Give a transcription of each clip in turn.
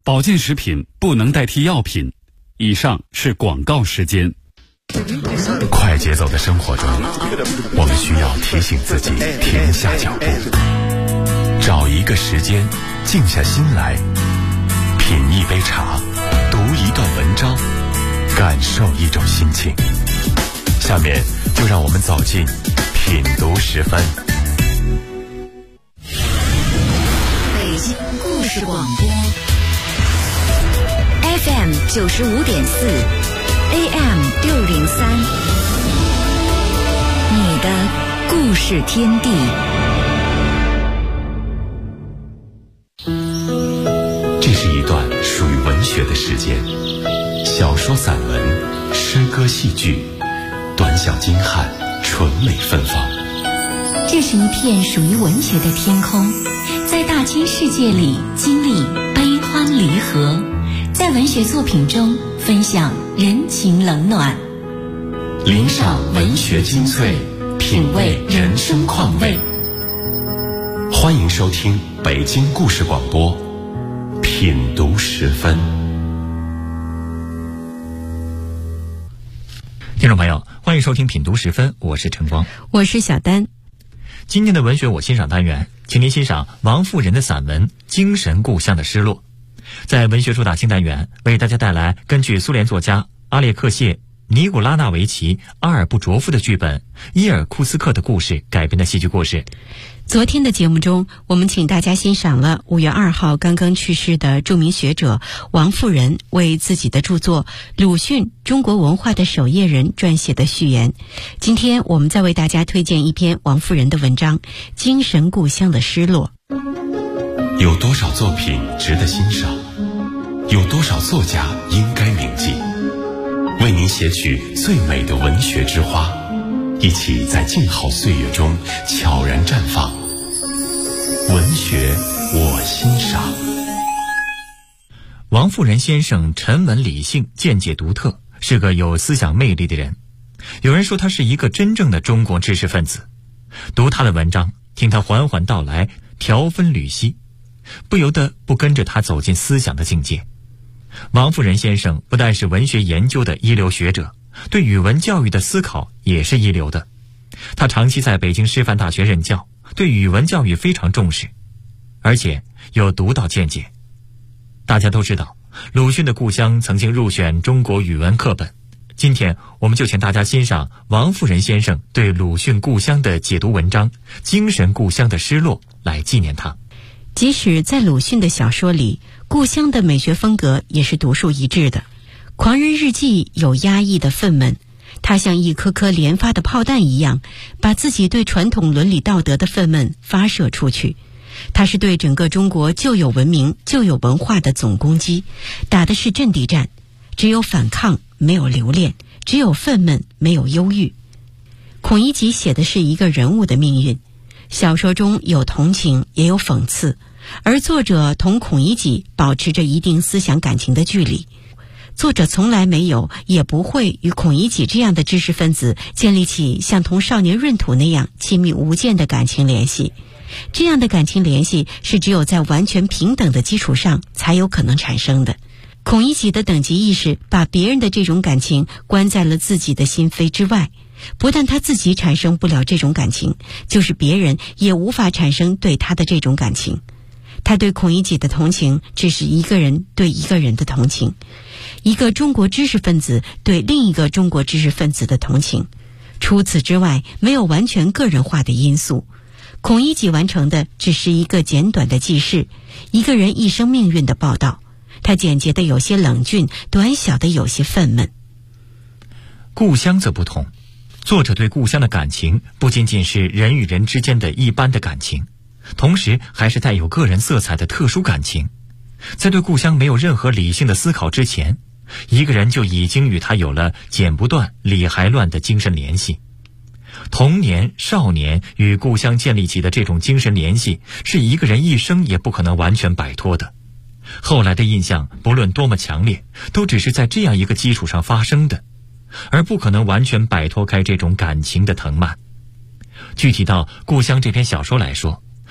保健食品不能代替药品。以上是广告时间。 快节奏的生活中，我们需要提醒自己停下脚步，找一个时间静下心来，品一杯茶，读一段文章，感受一种心情。下面就让我们走进品读10分。 北京故事广播 FM 95.4 AM 603，你的故事天地。 这是一段属于文学的时间，小说、散文、诗歌、戏剧，短小精悍，纯美芬芳。 这是一片属于文学的天空，在大千世界里经历悲欢离合，在文学作品中分享人情冷暖， 聆赏文学精粹，品味人生况味。欢迎收听北京故事广播品读10分。 听众朋友，欢迎收听品读10分，我是陈光， 我是小丹。 今天的文学我欣赏单元，请您欣赏王富仁的散文《精神故乡的失落》。在文学主打新单元，为大家带来根据苏联作家阿列克谢·尼古拉纳维奇·阿尔布卓夫的剧本《伊尔库斯克的故事》改编的戏剧故事。 昨天的节目中，我们请大家欣赏了5月2号刚刚去世的著名学者王富仁为自己的著作《鲁迅：中国文化的守夜人》撰写的序言。今天我们再为大家推荐一篇王富仁的文章《精神故乡的失落》。 有多少作品值得欣赏？有多少作家应该铭记？为您写取最美的文学之花，一起在静好岁月中悄然绽放。文学我欣赏。 王富仁先生沉稳理性，见解独特，是个有思想魅力的人。有人说他是一个真正的中国知识分子。读他的文章，听他缓缓道来，条分缕析，不由得不跟着他走进思想的境界。王富仁先生不但是文学研究的一流学者，对语文教育的思考也是一流的。他长期在北京师范大学任教，对语文教育非常重视，而且有独到见解。大家都知道，鲁迅的故乡曾经入选中国语文课本。今天我们就请大家欣赏王富仁先生对鲁迅故乡的解读文章《精神故乡的失落》，来纪念他。 即使在鲁迅的小说里，故乡的美学风格也是独树一帜的。狂人日记有压抑的愤懑，他像一颗颗连发的炮弹一样，把自己对传统伦理道德的愤懑发射出去。他是对整个中国旧有文明、旧有文化的总攻击，打的是阵地战，只有反抗，没有留恋；只有愤懑，没有忧郁。孔乙己写的是一个人物的命运，小说中有同情，也有讽刺，而作者同孔乙己保持着一定思想感情的距离。作者从来没有也不会与孔乙己这样的知识分子建立起像同少年闰土那样亲密无间的感情联系。这样的感情联系是只有在完全平等的基础上才有可能产生的。孔乙己的等级意识把别人的这种感情关在了自己的心扉之外，不但他自己产生不了这种感情，就是别人也无法产生对他的这种感情。他对孔乙己的同情只是一个人对一个人的同情，一个中国知识分子对另一个中国知识分子的同情。除此之外，没有完全个人化的因素。孔乙己完成的只是一个简短的记事，一个人一生命运的报道。他简洁的有些冷峻，短小的有些愤懑。 故乡则不同，作者对故乡的感情不仅仅是人与人之间的一般的感情，同时还是带有个人色彩的特殊感情。在对故乡没有任何理性的思考之前，一个人就已经与他有了剪不断理还乱的精神联系。童年、少年与故乡建立起的这种精神联系，是一个人一生也不可能完全摆脱的。后来的印象不论多么强烈，都只是在这样一个基础上发生的，而不可能完全摆脱开这种感情的藤蔓。具体到《故乡》这篇小说来说，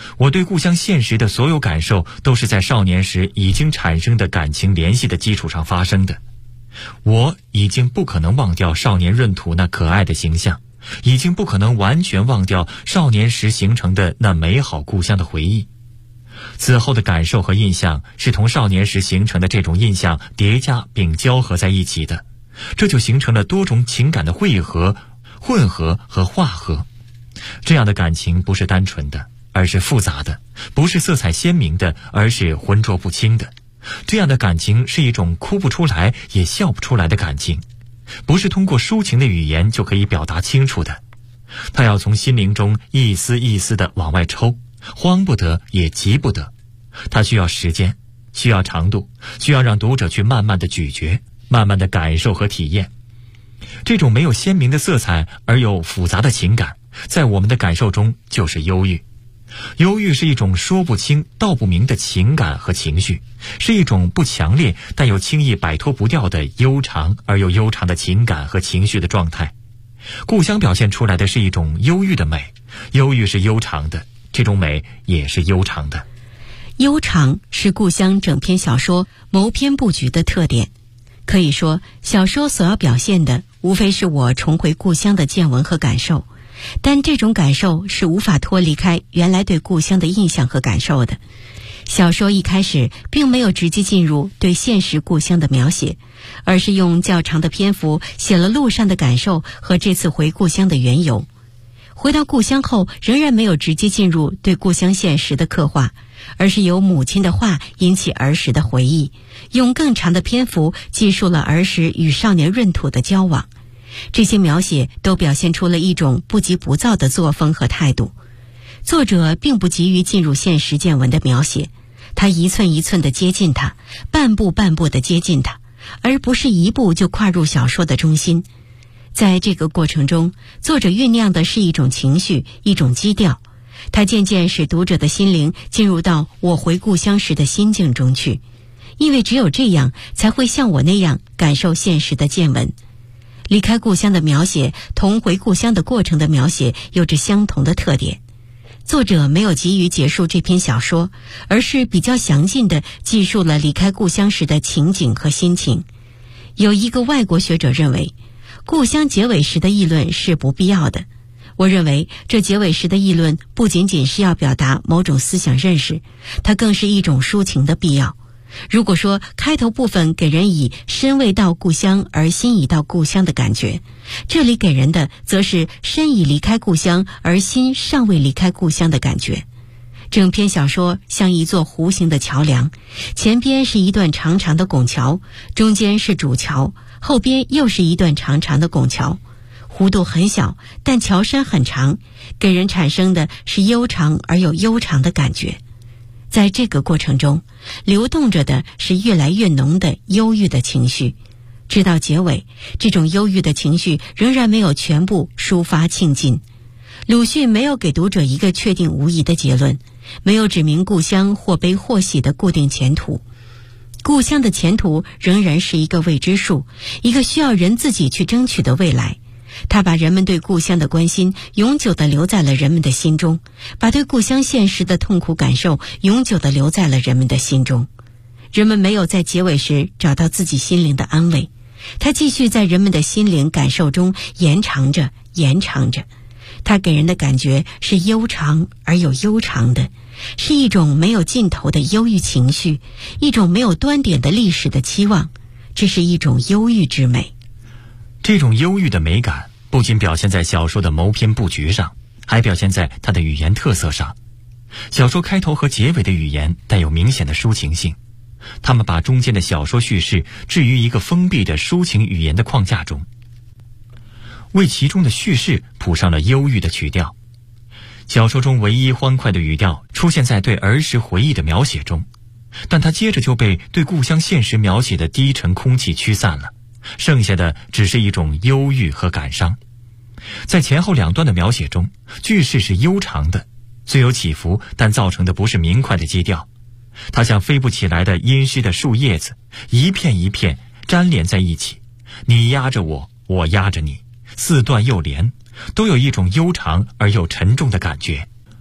我对故乡现实的所有感受都是在少年时已经产生的感情联系的基础上发生的。我已经不可能忘掉少年闰土那可爱的形象，已经不可能完全忘掉少年时形成的那美好故乡的回忆。此后的感受和印象是同少年时形成的这种印象叠加并交合在一起的，这就形成了多种情感的汇合、混合和化合。这样的感情不是单纯的，而是复杂的；不是色彩鲜明的，而是浑浊不清的。这样的感情是一种哭不出来也笑不出来的感情，不是通过抒情的语言就可以表达清楚的。它要从心灵中一丝一丝地往外抽，慌不得也急不得。它需要时间，需要长度，需要让读者去慢慢地咀嚼，慢慢地感受和体验。这种没有鲜明的色彩而又复杂的情感，在我们的感受中就是忧郁。忧郁是一种说不清道不明的情感和情绪，是一种不强烈但又轻易摆脱不掉的悠长而又悠长的情感和情绪的状态。故乡表现出来的是一种忧郁的美，忧郁是悠长的，这种美也是悠长的。 悠长是故乡整篇小说谋篇布局的特点。可以说，小说所要表现的无非是我重回故乡的见闻和感受，但这种感受是无法脱离开原来对故乡的印象和感受的。小说一开始并没有直接进入对现实故乡的描写，而是用较长的篇幅写了路上的感受和这次回故乡的缘由。回到故乡后，仍然没有直接进入对故乡现实的刻画，而是由母亲的话引起儿时的回忆，用更长的篇幅记述了儿时与少年闰土的交往。这些描写都表现出了一种不急不躁的作风和态度。作者并不急于进入现实见闻的描写，他一寸一寸地接近它，半步半步地接近它，而不是一步就跨入小说的中心。在这个过程中，作者酝酿的是一种情绪，一种基调，他渐渐使读者的心灵进入到我回故乡时的心境中去，因为只有这样才会像我那样感受现实的见闻。离开故乡的描写同回故乡的过程的描写有着相同的特点。作者没有急于结束这篇小说，而是比较详尽地记述了离开故乡时的情景和心情。有一个外国学者认为，故乡结尾时的议论是不必要的。我认为这结尾时的议论不仅仅是要表达某种思想认识，它更是一种抒情的必要。如果说开头部分给人以身未到故乡而心已到故乡的感觉，这里给人的则是身已离开故乡而心尚未离开故乡的感觉。整篇小说像一座弧形的桥梁，前边是一段长长的拱桥，中间是主桥，后边又是一段长长的拱桥。弧度很小，但桥身很长，给人产生的是悠长而又悠长的感觉。在这个过程中，流动着的是越来越浓的忧郁的情绪。直到结尾，这种忧郁的情绪仍然没有全部抒发倾尽。鲁迅没有给读者一个确定无疑的结论，没有指明故乡或悲或喜的固定前途。故乡的前途仍然是一个未知数，一个需要人自己去争取的未来。他把人们对故乡的关心永久地留在了人们的心中，把对故乡现实的痛苦感受永久地留在了人们的心中。人们没有在结尾时找到自己心灵的安慰，它继续在人们的心灵感受中延长着，延长着。它给人的感觉是悠长而又悠长的，是一种没有尽头的忧郁情绪，一种没有端点的历史的期望。这是一种忧郁之美。 这种忧郁的美感不仅表现在小说的谋篇布局上，还表现在它的语言特色上。小说开头和结尾的语言带有明显的抒情性，他们把中间的小说叙事置于一个封闭的抒情语言的框架中，为其中的叙事谱上了忧郁的曲调。小说中唯一欢快的语调出现在对儿时回忆的描写中，但它接着就被对故乡现实描写的低沉空气驱散了，剩下的只是一种忧郁和感伤。在前后两段的描写中，句式是悠长的，虽有起伏，但造成的不是明快的基调。它像飞不起来的阴湿的树叶子，一片一片粘连在一起，你压着我，我压着你，似断又连，都有一种悠长而又沉重的感觉。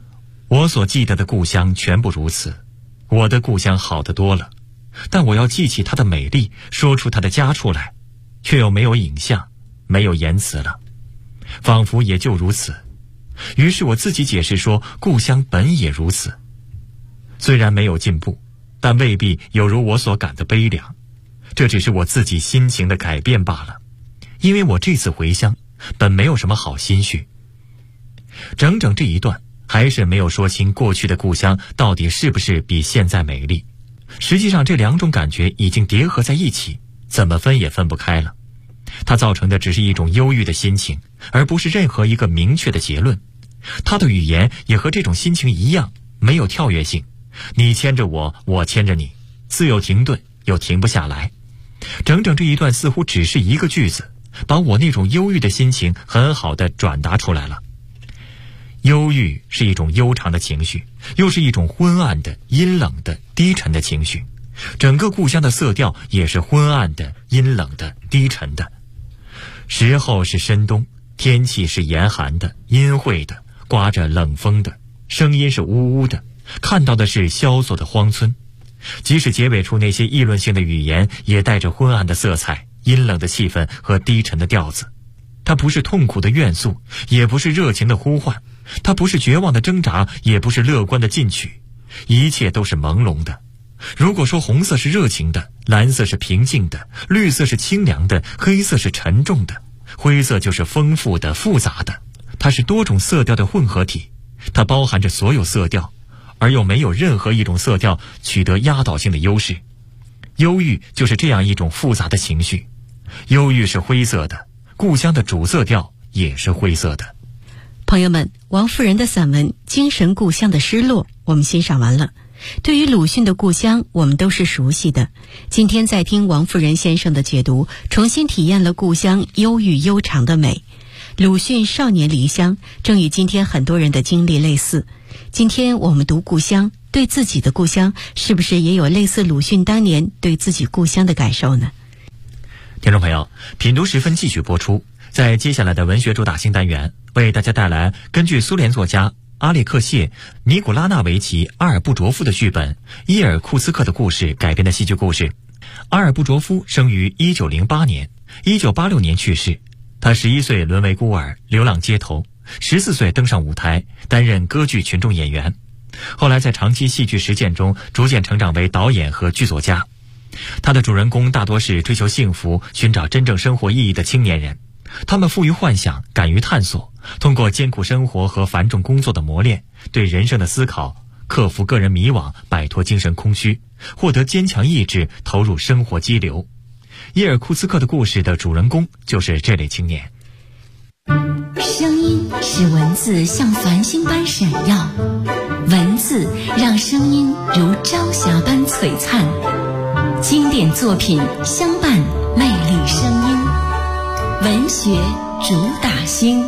我所记得的故乡全部如此，我的故乡好得多了，但我要记起它的美丽，说出它的家出来，却又没有影像，没有言辞了，仿佛也就如此。于是我自己解释说，故乡本也如此，虽然没有进步，但未必有如我所感的悲凉，这只是我自己心情的改变罢了。因为我这次回乡本没有什么好心绪。整整这一段还是没有说清过去的故乡到底是不是比现在美丽。实际上这两种感觉已经叠合在一起，怎么分也分不开了。它造成的只是一种忧郁的心情，而不是任何一个明确的结论。它的语言也和这种心情一样，没有跳跃性，你牵着我，我牵着你，似有停顿又停不下来。整整这一段似乎只是一个句子，把我那种忧郁的心情很好地转达出来了。忧郁是一种悠长的情绪，又是一种昏暗的、阴冷的、低沉的情绪。整个故乡的色调也是昏暗的、阴冷的、低沉的。时候是深冬，天气是严寒的、阴晦的，刮着冷风的，声音是呜呜的，看到的是萧索的荒村。即使结尾处那些议论性的语言，也带着昏暗的色彩、阴冷的气氛和低沉的调子。它不是痛苦的怨诉，也不是热情的呼唤，它不是绝望的挣扎，也不是乐观的进取，一切都是朦胧的。如果说红色是热情的，蓝色是平静的，绿色是清凉的，黑色是沉重的，灰色就是丰富的、复杂的。它是多种色调的混合体，它包含着所有色调，而又没有任何一种色调取得压倒性的优势。忧郁就是这样一种复杂的情绪，忧郁是灰色的，故乡的主色调也是灰色的。 朋友们，王夫人的散文《精神故乡的失落》我们欣赏完了。对于鲁迅的故乡，我们都是熟悉的。今天在听王夫人先生的解读，重新体验了故乡忧郁悠长的美。鲁迅少年离乡，正与今天很多人的经历类似。今天我们读故乡，对自己的故乡是不是也有类似鲁迅当年对自己故乡的感受呢？ 听众朋友，品读时分继续播出。在接下来的文学主打新单元，为大家带来根据苏联作家阿列克谢·尼古拉纳维奇·阿尔布卓夫的剧本《伊尔库茨克的故事》改编的戏剧故事。阿尔布卓夫生于1908年，1986年去世。他11岁沦为孤儿，流浪街头，14岁登上舞台，担任歌剧群众演员。后来在长期戏剧实践中，逐渐成长为导演和剧作家。他的主人公大多是追求幸福、寻找真正生活意义的青年人。他们富于幻想，敢于探索，通过艰苦生活和繁重工作的磨练，对人生的思考，克服个人迷惘，摆脱精神空虚，获得坚强意志，投入生活激流。伊尔库茨克的故事的主人公就是这类青年。 声音使文字像繁星般闪耀，文字让声音如朝霞般璀璨。经典作品相伴，魅力声音，文学主打星。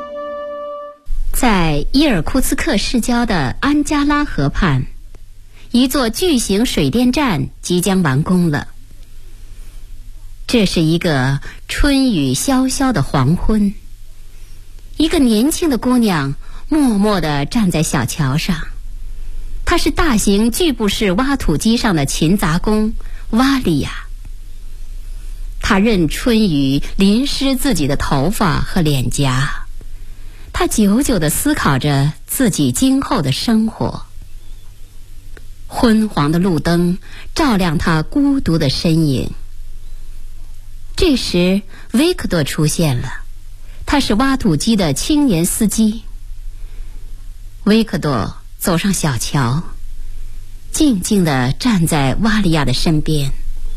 在伊尔库茨克市郊的安加拉河畔，一座巨型水电站即将完工了。这是一个春雨潇潇的黄昏，一个年轻的姑娘默默地站在小桥上。她是大型巨部式挖土机上的勤杂工瓦利亚。她任春雨淋湿自己的头发和脸颊，她久久地思考着自己今后的生活。昏黄的路灯照亮她孤独的身影。这时维克多出现了，他是挖土机的青年司机。维克多走上小桥，静静地站在瓦利亚的身边。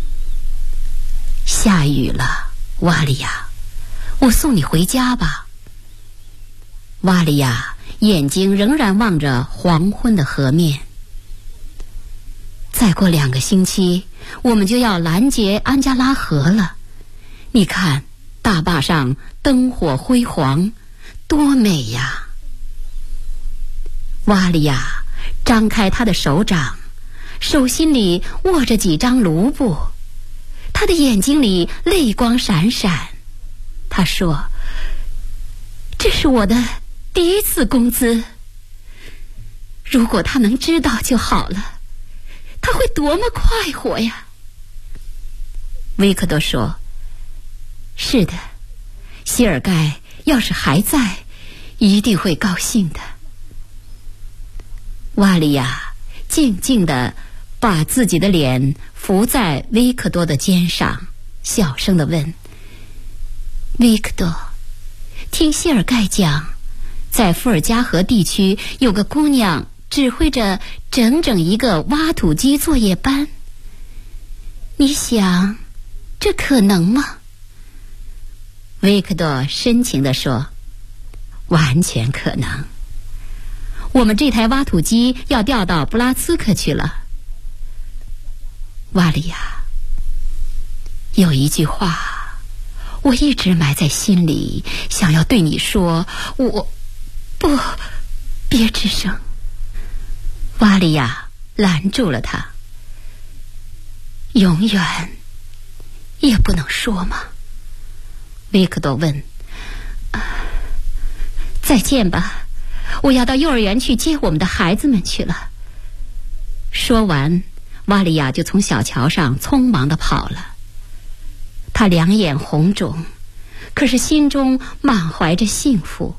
下雨了，瓦利亚，我送你回家吧。瓦利亚眼睛仍然望着黄昏的河面。再过2个星期，我们就要拦截安加拉河了。你看，大坝上灯火辉煌，多美呀！瓦利亚张开他的手掌，手心里握着几张卢布，他的眼睛里泪光闪闪。他说：“这是我的第1次工资。” 如果他能知道就好了，他会多么快活呀！维克多说：是的，谢尔盖要是还在，一定会高兴的。瓦利亚静静地把自己的脸伏在维克多的肩上，小声地问：维克多，听谢尔盖讲，在伏尔加河地区有个姑娘指挥着整整一个挖土机作业班，你想这可能吗？维克多深情地说：完全可能。我们这台挖土机要调到布拉茨克去了。瓦利亚，有一句话我一直埋在心里，想要对你说，别吱声。瓦利亚拦住了他。永远也不能说吗？维克多问。再见吧，我要到幼儿园去接我们的孩子们去了。说完，瓦利亚就从小桥上匆忙地跑了。他两眼红肿，可是心中满怀着幸福。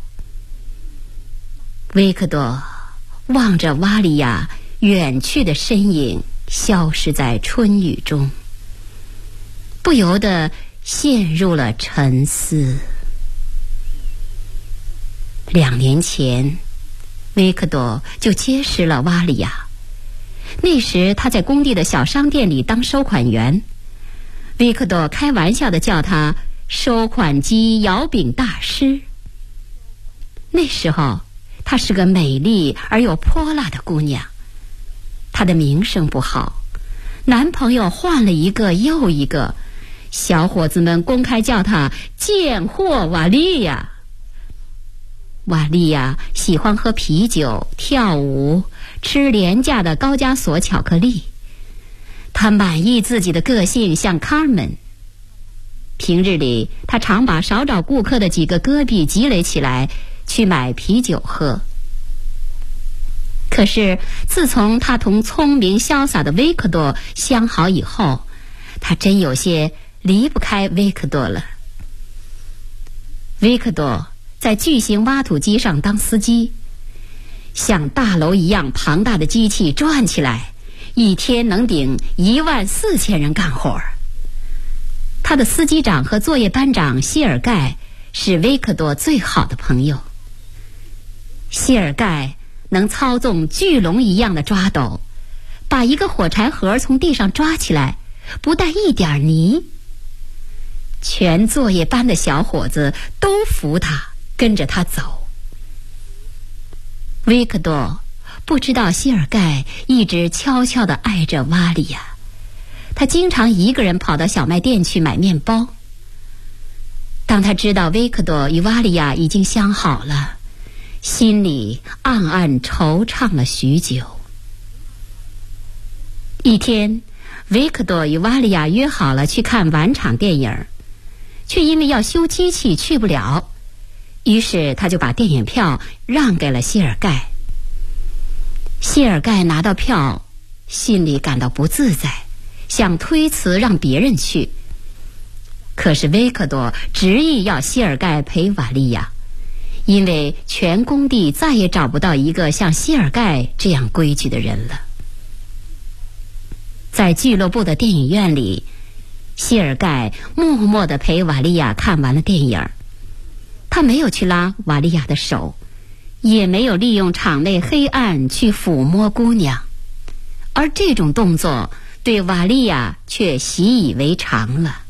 维克多望着瓦利亚远去的身影消失在春雨中，不由得陷入了沉思。2年前，维克多就结识了瓦利亚。那时他在工地的小商店里当收款员，维克多开玩笑地叫他收款机摇饼大师。那时候她是个美丽而又泼辣的姑娘，她的名声不好，男朋友换了一个又一个，小伙子们公开叫她贱货瓦利亚。瓦利亚喜欢喝啤酒、跳舞、吃廉价的高加索巧克力。她满意自己的个性像卡尔门。平日里，她常把少找顾客的几个戈壁积累起来，去买啤酒喝。可是，自从她同聪明潇洒的维克多相好以后，她真有些离不开维克多了。维克多在巨型挖土机上当司机，像大楼一样庞大的机器转起来，一天能顶14000人干活。他的司机长和作业班长谢尔盖是维克多最好的朋友。谢尔盖能操纵巨龙一样的抓斗，把一个火柴盒从地上抓起来，不带一点泥。全作业班的小伙子都服他，跟着他走。维克多不知道谢尔盖一直悄悄地爱着瓦利亚，他经常一个人跑到小卖店去买面包。当他知道维克多与瓦利亚已经相好了，心里暗暗惆怅了许久。一天，维克多与瓦利亚约好了去看晚场电影，却因为要修机器去不了，于是他就把电影票让给了谢尔盖。谢尔盖拿到票，心里感到不自在，想推辞让别人去。可是维克多执意要谢尔盖陪瓦利亚，因为全工地再也找不到一个像谢尔盖这样规矩的人了。在俱乐部的电影院里，谢尔盖默默地陪瓦利亚看完了电影。他没有去拉瓦利亚的手，也没有利用场内黑暗去抚摸姑娘，而这种动作对瓦利亚却习以为常了。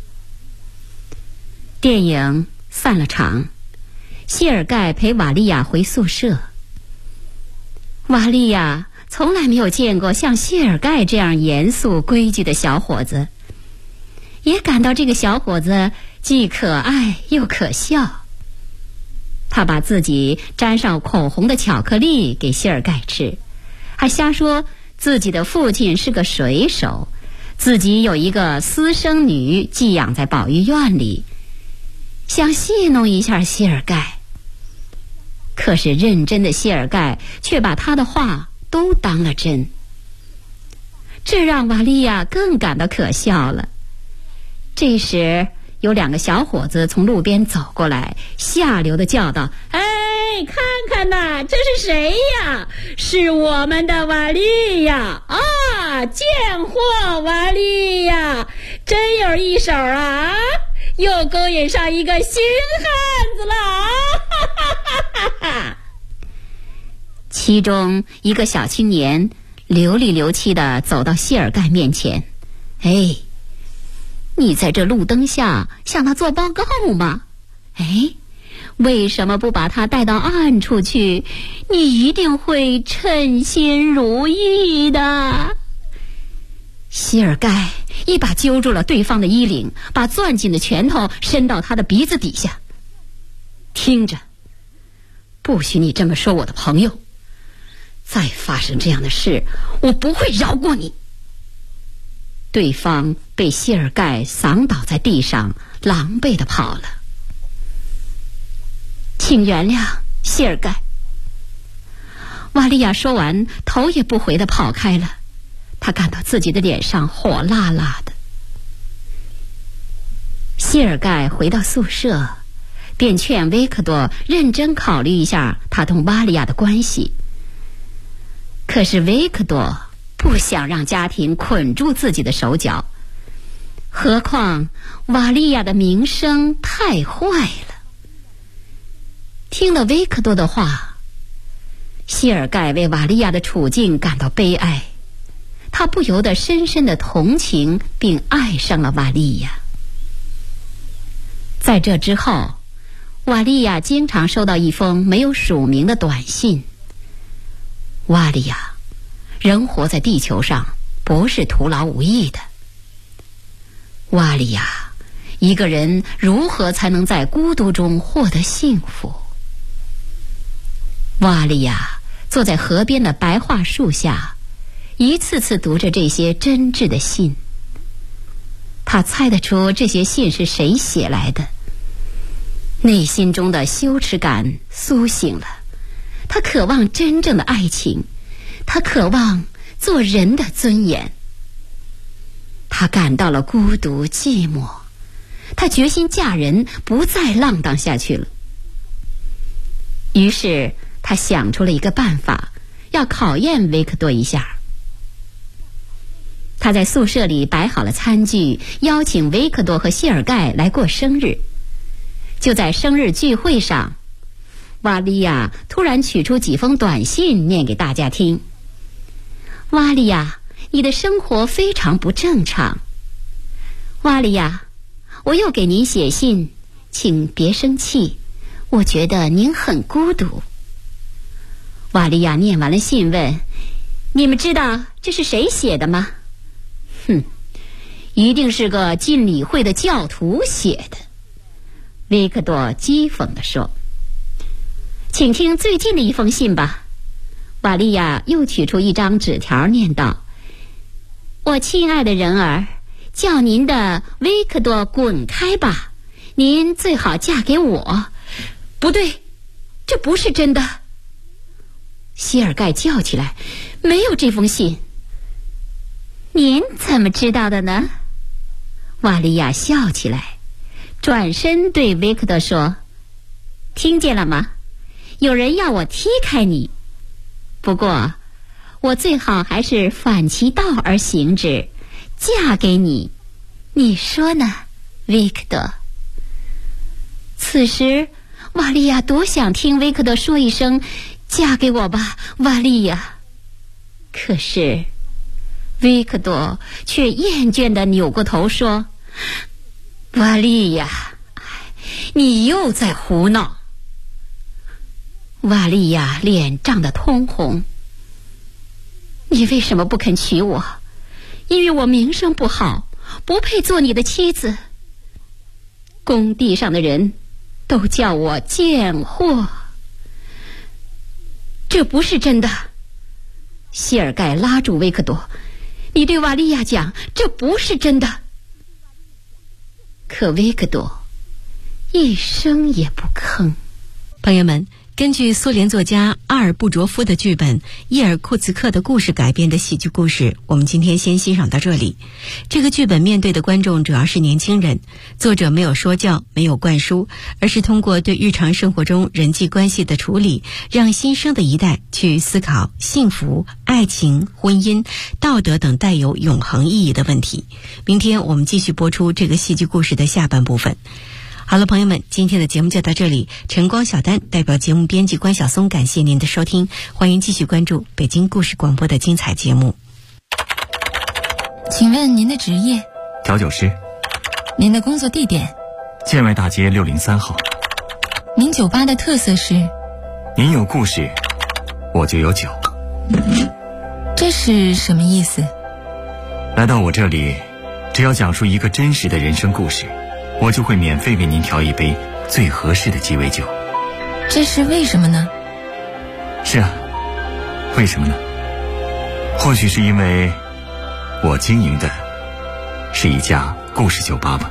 电影散了场，谢尔盖陪瓦利亚回宿舍。瓦利亚从来没有见过像谢尔盖这样严肃规矩的小伙子，也感到这个小伙子既可爱又可笑。他把自己沾上口红的巧克力给谢尔盖吃，还瞎说自己的父亲是个水手，自己有一个私生女寄养在保育院里，想戏弄一下谢尔盖。可是认真的谢尔盖却把他的话都当了真。这让瓦利亚更感到可笑了。这时有2个小伙子从路边走过来，下流地叫道：“哎，看看呐，这是谁呀？是我们的瓦利亚啊！贱货瓦利亚，真有一手啊！又勾引上一个新汉子了啊！”哈哈哈哈哈！其中一个小青年流里流气地走到谢尔盖面前：“哎，你在这路灯下向他做报告吗？哎，为什么不把他带到暗处去？你一定会称心如意的。”谢尔盖一把揪住了对方的衣领，把攥紧的拳头伸到他的鼻子底下：“听着，不许你这么说我的朋友，再发生这样的事，我不会饶过你。”对方被谢尔盖扫倒在地上，狼狈地跑了。“请原谅，谢尔盖。”瓦利亚说完，头也不回地跑开了。他感到自己的脸上火辣辣的。谢尔盖回到宿舍，便劝维克多认真考虑一下他同瓦利亚的关系。可是维克多不想让家庭捆住自己的手脚，何况瓦利亚的名声太坏了。听了维克多的话，谢尔盖为瓦利亚的处境感到悲哀，他不由得深深的同情并爱上了瓦利亚。在这之后，瓦利亚经常收到一封没有署名的短信：“瓦利亚，人活在地球上不是徒劳无益的。瓦利亚，一个人如何才能在孤独中获得幸福？”瓦利亚坐在河边的白桦树下，一次次读着这些真挚的信。他猜得出这些信是谁写来的，内心中的羞耻感苏醒了。他渴望真正的爱情，他渴望做人的尊严。他感到了孤独寂寞，他决心嫁人，不再浪荡下去了。于是他想出了一个办法，要考验维克多一下。他在宿舍里摆好了餐具，邀请维克多和谢尔盖来过生日。就在生日聚会上，瓦利亚突然取出几封短信念给大家听：“瓦利亚，你的生活非常不正常。瓦利亚，我又给您写信，请别生气，我觉得您很孤独。”瓦利亚念完了信问：“你们知道这是谁写的吗？”“哼，一定是个进理会的教徒写的。”维克多讥讽地说。“请听最近的一封信吧。”瓦利亚又取出一张纸条念道：“我亲爱的人儿，叫您的维克多滚开吧，您最好嫁给我。”“不对，这不是真的！”谢尔盖叫起来，“没有这封信。”“您怎么知道的呢？”瓦利亚笑起来，转身对维克多说：“听见了吗？有人要我踢开你，不过我最好还是反其道而行之，嫁给你，你说呢，维克多？”此时瓦利亚多想听维克多说一声：“嫁给我吧，瓦利亚。”可是维克多却厌倦地扭过头说：“瓦利亚，你又在胡闹。”瓦利亚脸涨得通红：“你为什么不肯娶我？因为我名声不好，不配做你的妻子。工地上的人都叫我贱货。”“这不是真的！”谢尔盖拉住维克多：“你对瓦利亚讲，这不是真的。”可维克多一声也不吭。 朋友们， 根据苏联作家阿尔布卓夫的剧本《伊尔库茨克的故事》改编的喜剧故事，我们今天先欣赏到这里。这个剧本面对的观众主要是年轻人，作者没有说教，没有灌输，而是通过对日常生活中人际关系的处理，让新生的一代去思考幸福、爱情、婚姻、道德等带有永恒意义的问题。明天我们继续播出这个戏剧故事的下半部分。好了，朋友们，今天的节目就到这里。晨光小丹代表节目编辑关晓松，感谢您的收听，欢迎继续关注北京故事广播的精彩节目。 请问您的职业？ 调酒师。 您的工作地点？ 建外大街603号。 您酒吧的特色是？ 您有故事，我就有酒。 这是什么意思？ 来到我这里，只要讲述一个真实的人生故事，我就会免费为您调一杯最合适的鸡尾酒。 这是为什么呢？ 是啊，为什么呢？或许是因为我经营的是一家故事酒吧吧。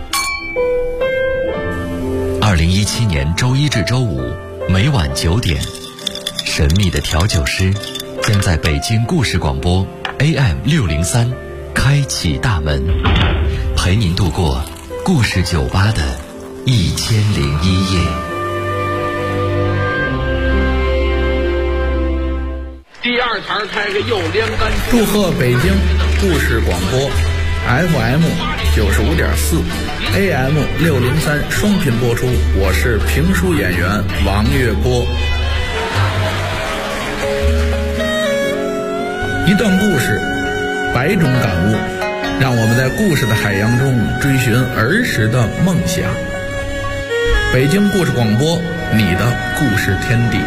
2017年周一至周五每晚9点，神秘的调酒师将在北京故事广播 AM603开启大门，陪您度过故事酒吧的1001夜。 第二堂开个右连杆。 祝贺北京故事广播 FM 95.4 AM 603双频播出，我是评书演员王月波。一段故事，100种感悟，让我们在故事的海洋中追寻儿时的梦想。北京故事广播，你的故事天地。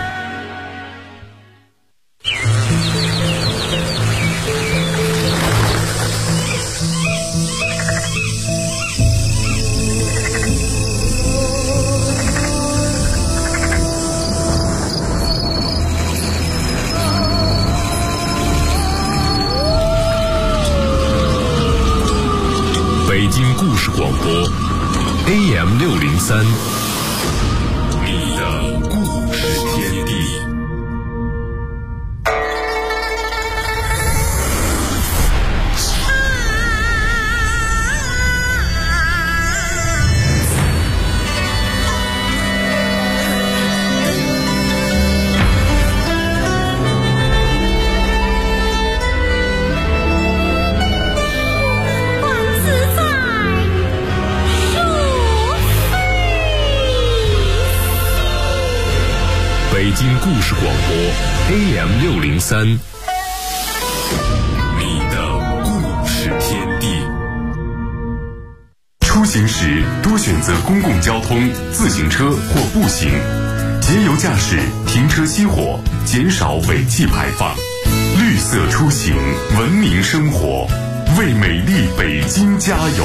北京故事广播 AM603，你的故事天地。北京故事广播 AM603，你的故事天地。出行时多选择公共交通、自行车或步行，节油驾驶，停车熄火，减少尾气排放，绿色出行，文明生活，为美丽北京加油。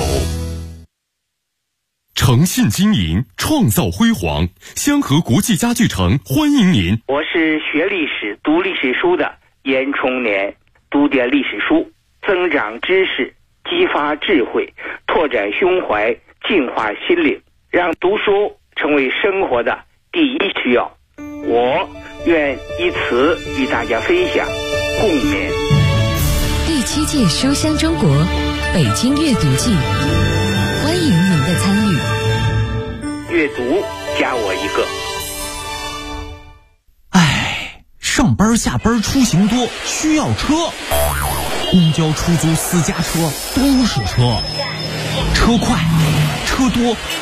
诚信经营，创造辉煌，香河国际家具城欢迎您。 我是学历史、读历史书的严冲年，读点历史书，增长知识，激发智慧，拓展胸怀，净化心灵，让读书成为生活的第一需要。我愿以此与大家分享共勉。 第7届书香中国北京阅读季，欢迎您的参与。 阅读加我一个。 上班下班出行多，需要车，公交、出租、私家车都是车，车快车多